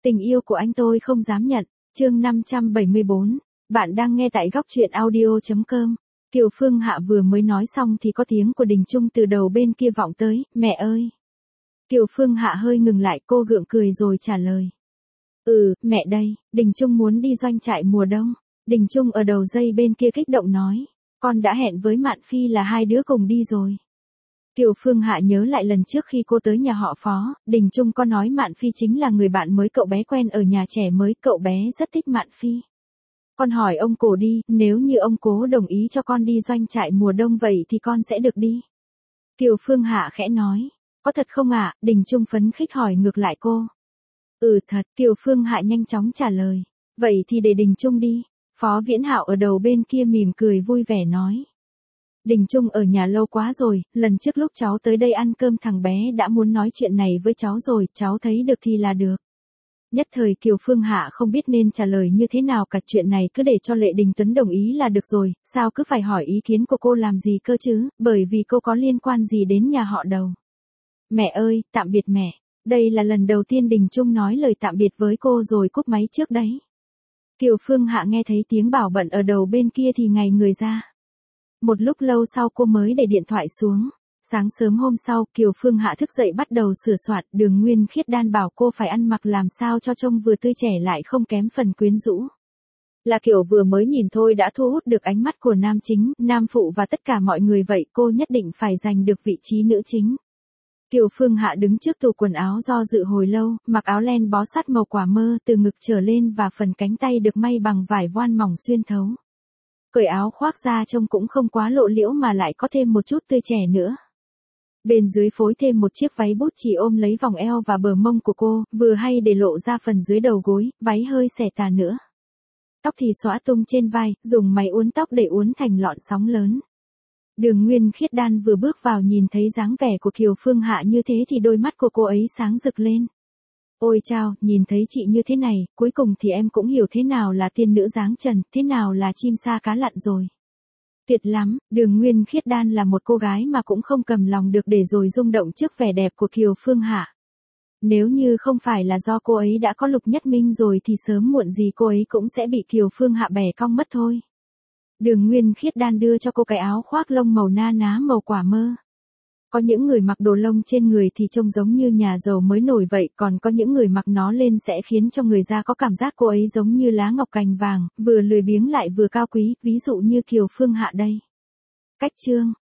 Tình yêu của anh tôi không dám nhận. Chương 574. Bạn đang nghe tại góc truyện audio.com. Kiều Phương Hạ vừa mới nói xong thì có tiếng của Đình Trung từ đầu bên kia vọng tới, mẹ ơi. Kiều Phương Hạ hơi ngừng lại, cô gượng cười rồi trả lời. Mẹ đây, Đình Trung muốn đi doanh trại mùa đông. Đình Trung ở đầu dây bên kia kích động nói, con đã hẹn với Mạn Phi là hai đứa cùng đi rồi. Kiều Phương Hạ nhớ lại lần trước khi cô tới nhà họ Phó, Đình Trung có nói Mạn Phi chính là người bạn mới cậu bé quen ở nhà trẻ mới, cậu bé rất thích Mạn Phi. Con hỏi ông Cố đi, nếu như ông Cố đồng ý cho con đi doanh trại mùa đông vậy thì con sẽ được đi. Kiều Phương Hạ khẽ nói, có thật không ạ? Đình Trung phấn khích hỏi ngược lại cô. Thật, Kiều Phương Hạ nhanh chóng trả lời. Vậy thì để Đình Trung đi. Phó Viễn Hạo ở đầu bên kia mỉm cười vui vẻ nói. Đình Trung ở nhà lâu quá rồi, lần trước lúc cháu tới đây ăn cơm thằng bé đã muốn nói chuyện này với cháu rồi, cháu thấy được thì là được. Nhất thời Kiều Phương Hạ không biết nên trả lời như thế nào cả, chuyện này cứ để cho Lệ Đình Tuấn đồng ý là được rồi, sao cứ phải hỏi ý kiến của cô làm gì cơ chứ, bởi vì cô có liên quan gì đến nhà họ Đầu. Mẹ ơi, tạm biệt mẹ. Đây là lần đầu tiên Đình Trung nói lời tạm biệt với cô rồi cúp máy trước đấy. Kiều Phương Hạ nghe thấy tiếng bảo bận ở đầu bên kia thì ngây người ra. Một lúc lâu sau cô mới để điện thoại xuống. Sáng sớm hôm sau, Kiều Phương Hạ thức dậy bắt đầu sửa soạn, Đường Nguyên Khiết Đan bảo cô phải ăn mặc làm sao cho trông vừa tươi trẻ lại không kém phần quyến rũ. Là kiểu vừa mới nhìn thôi đã thu hút được ánh mắt của nam chính, nam phụ và tất cả mọi người, vậy cô nhất định phải giành được vị trí nữ chính. Kiều Phương Hạ đứng trước tủ quần áo do dự hồi lâu, mặc áo len bó sát màu quả mơ từ ngực trở lên và phần cánh tay được may bằng vải voan mỏng xuyên thấu. Cởi áo khoác ra trông cũng không quá lộ liễu mà lại có thêm một chút tươi trẻ nữa. Bên dưới phối thêm một chiếc váy bút chỉ ôm lấy vòng eo và bờ mông của cô, vừa hay để lộ ra phần dưới đầu gối, váy hơi xẻ tà nữa. Tóc thì xõa tung trên vai, dùng máy uốn tóc để uốn thành lọn sóng lớn. Đường Nguyên Khiết Đan vừa bước vào nhìn thấy dáng vẻ của Kiều Phương Hạ như thế thì đôi mắt của cô ấy sáng rực lên. Ôi chao, nhìn thấy chị như thế này, cuối cùng thì em cũng hiểu thế nào là tiên nữ dáng trần, thế nào là chim sa cá lặn rồi. Tuyệt lắm, Đường Nguyên Khiết Đan là một cô gái mà cũng không cầm lòng được để rồi rung động trước vẻ đẹp của Kiều Phương Hạ. Nếu như không phải là do cô ấy đã có Lục Nhất Minh rồi thì sớm muộn gì cô ấy cũng sẽ bị Kiều Phương Hạ bẻ cong mất thôi. Đường Nguyên Khiết Đan đưa cho cô cái áo khoác lông màu na ná màu quả mơ. Có những người mặc đồ lông trên người thì trông giống như nhà giàu mới nổi vậy, còn có những người mặc nó lên sẽ khiến cho người ta có cảm giác cô ấy giống như lá ngọc cành vàng, vừa lười biếng lại vừa cao quý, ví dụ như Kiều Phương Hạ đây. Cách chương,